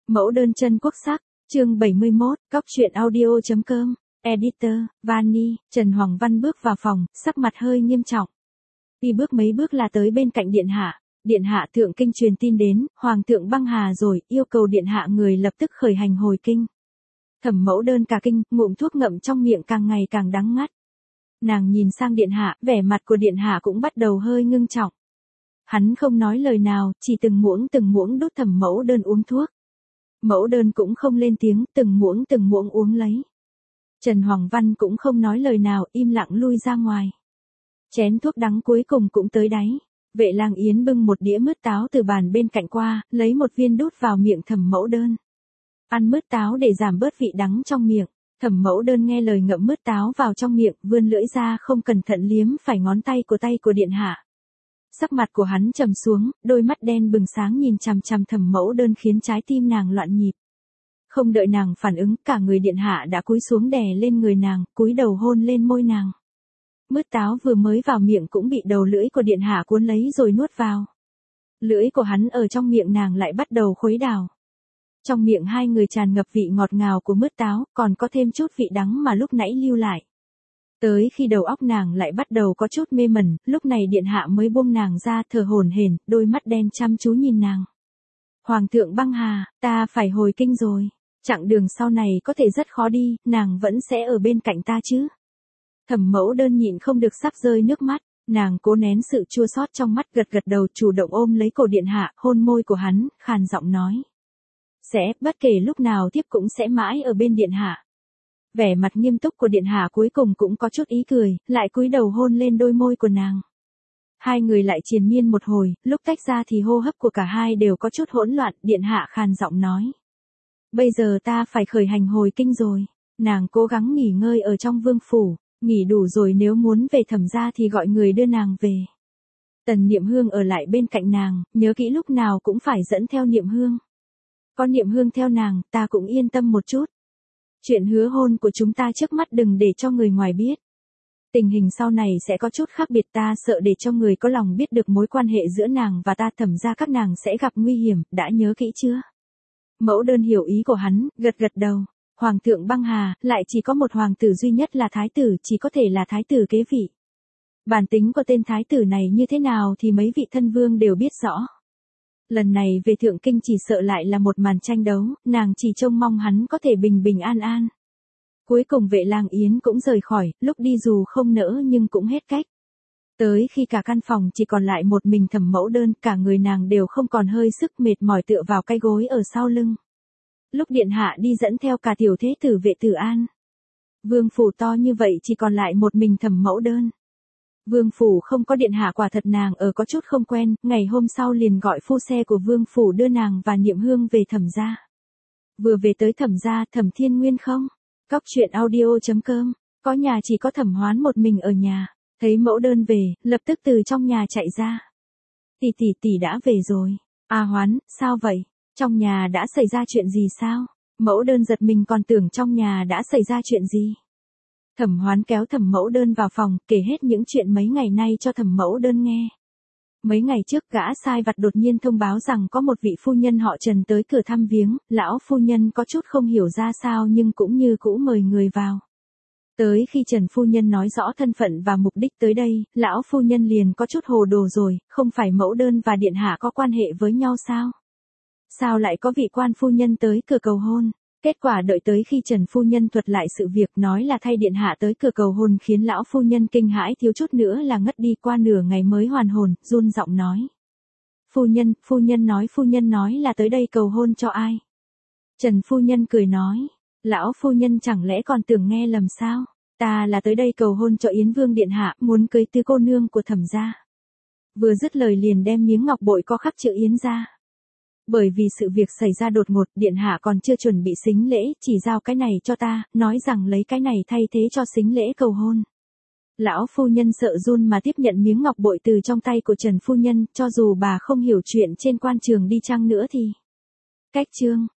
Mẫu đơn chân quốc sắc, chương 71, cóc truyện audio.com, editor, Vani, Trần Hoàng Văn bước vào phòng, sắc mặt hơi nghiêm trọng. Đi bước mấy bước là tới bên cạnh điện hạ thượng kinh truyền tin đến, Hoàng thượng băng hà rồi, yêu cầu điện hạ người lập tức khởi hành hồi kinh. Thẩm Mẫu Đơn cả kinh, ngụm thuốc ngậm trong miệng càng ngày càng đắng ngắt. Nàng nhìn sang điện hạ, vẻ mặt của điện hạ cũng bắt đầu hơi ngưng trọng. Hắn không nói lời nào, chỉ từng muỗng đút Thẩm Mẫu Đơn uống thuốc. Mẫu Đơn cũng không lên tiếng, từng muỗng uống lấy. Trần Hoàng Văn cũng không nói lời nào, im lặng lui ra ngoài. Chén thuốc đắng cuối cùng cũng tới đáy. Vệ Lang Yến bưng một đĩa mứt táo từ bàn bên cạnh qua, lấy một viên đút vào miệng Thẩm Mẫu Đơn. Ăn mứt táo để giảm bớt vị đắng trong miệng. Thẩm Mẫu Đơn nghe lời ngậm mứt táo vào trong miệng, vươn lưỡi ra không cẩn thận liếm phải ngón tay của điện hạ. Sắc mặt của hắn trầm xuống, đôi mắt đen bừng sáng nhìn chằm chằm Thẩm Mẫu Đơn khiến trái tim nàng loạn nhịp. Không đợi nàng phản ứng, cả người điện hạ đã cúi xuống đè lên người nàng, cúi đầu hôn lên môi nàng. Mứt táo vừa mới vào miệng cũng bị đầu lưỡi của điện hạ cuốn lấy rồi nuốt vào. Lưỡi của hắn ở trong miệng nàng lại bắt đầu khuấy đảo. Trong miệng hai người tràn ngập vị ngọt ngào của mứt táo, còn có thêm chút vị đắng mà lúc nãy lưu lại. Tới khi đầu óc nàng lại bắt đầu có chút mê mẩn, lúc này điện hạ mới buông nàng ra, thở hổn hển, đôi mắt đen chăm chú nhìn nàng. Hoàng thượng băng hà, ta phải hồi kinh rồi. Chặng đường sau này có thể rất khó đi, nàng vẫn sẽ ở bên cạnh ta chứ. Thẩm Mẫu Đơn nhịn không được sắp rơi nước mắt, nàng cố nén sự chua xót trong mắt, gật đầu chủ động ôm lấy cổ điện hạ, hôn môi của hắn, khàn giọng nói. Bất kể lúc nào tiếp cũng sẽ mãi ở bên điện hạ. Vẻ mặt nghiêm túc của điện hạ cuối cùng cũng có chút ý cười, lại cúi đầu hôn lên đôi môi của nàng. Hai người lại triền miên một hồi, lúc tách ra thì hô hấp của cả hai đều có chút hỗn loạn, điện hạ khàn giọng nói. Bây giờ ta phải khởi hành hồi kinh rồi, nàng cố gắng nghỉ ngơi ở trong vương phủ, nghỉ đủ rồi nếu muốn về Thẩm gia thì gọi người đưa nàng về. Tần Niệm Hương ở lại bên cạnh nàng, nhớ kỹ lúc nào cũng phải dẫn theo Niệm Hương. Có Niệm Hương theo nàng, ta cũng yên tâm một chút. Chuyện hứa hôn của chúng ta trước mắt đừng để cho người ngoài biết. Tình hình sau này sẽ có chút khác biệt, ta sợ để cho người có lòng biết được mối quan hệ giữa nàng và ta, Thẩm gia các nàng sẽ gặp nguy hiểm, đã nhớ kỹ chưa? Mẫu Đơn hiểu ý của hắn, gật đầu. Hoàng thượng băng hà, lại chỉ có một hoàng tử duy nhất là thái tử, chỉ có thể là thái tử kế vị. Bản tính của tên thái tử này như thế nào thì mấy vị thân vương đều biết rõ. Lần này về thượng kinh chỉ sợ lại là một màn tranh đấu, nàng chỉ trông mong hắn có thể bình an. Cuối cùng Vệ Lang Yến cũng rời khỏi, lúc đi dù không nỡ nhưng cũng hết cách. Tới khi cả căn phòng chỉ còn lại một mình Thẩm Mẫu Đơn, cả người nàng đều không còn hơi sức, mệt mỏi tựa vào cái gối ở sau lưng. Lúc điện hạ đi dẫn theo cả tiểu thế tử Vệ Tử An. Vương phủ to như vậy chỉ còn lại một mình Thẩm Mẫu Đơn. Vương phủ không có điện hạ quả thật nàng ở có chút không quen, ngày hôm sau liền gọi phu xe của vương phủ đưa nàng và Niệm Hương về Thẩm gia. Vừa về tới Thẩm gia, Thẩm Thiên Nguyên không? Cóc truyện audio.com, có nhà chỉ có Thẩm Hoán một mình ở nhà, thấy Mẫu Đơn về, lập tức từ trong nhà chạy ra. Tỷ đã về rồi. À Hoán, sao vậy? Trong nhà đã xảy ra chuyện gì sao? Mẫu Đơn giật mình còn tưởng trong nhà đã xảy ra chuyện gì. Thẩm Hoán kéo Thẩm Mẫu Đơn vào phòng, kể hết những chuyện mấy ngày nay cho Thẩm Mẫu Đơn nghe. Mấy ngày trước gã sai vặt đột nhiên thông báo rằng có một vị phu nhân họ Trần tới cửa thăm viếng, lão phu nhân có chút không hiểu ra sao nhưng cũng như cũ mời người vào. Tới khi Trần phu nhân nói rõ thân phận và mục đích tới đây, lão phu nhân liền có chút hồ đồ rồi, không phải Mẫu Đơn và điện hạ có quan hệ với nhau sao? Sao lại có vị quan phu nhân tới cửa cầu hôn? Kết quả đợi tới khi Trần phu nhân thuật lại sự việc nói là thay điện hạ tới cửa cầu hôn khiến lão phu nhân kinh hãi thiếu chút nữa là ngất đi, qua nửa ngày mới hoàn hồn, run giọng nói. Phu nhân nói là tới đây cầu hôn cho ai? Trần phu nhân cười nói. Lão phu nhân chẳng lẽ còn tưởng nghe lầm sao? Ta là tới đây cầu hôn cho Yến Vương điện hạ, muốn cưới tứ cô nương của Thẩm gia. Vừa dứt lời liền đem miếng ngọc bội có khắc chữ Yến ra. Bởi vì sự việc xảy ra đột ngột, điện hạ còn chưa chuẩn bị sính lễ, chỉ giao cái này cho ta, nói rằng lấy cái này thay thế cho sính lễ cầu hôn. Lão phu nhân sợ run mà tiếp nhận miếng ngọc bội từ trong tay của Trần phu nhân, cho dù bà không hiểu chuyện trên quan trường đi chăng nữa thì. Cách chương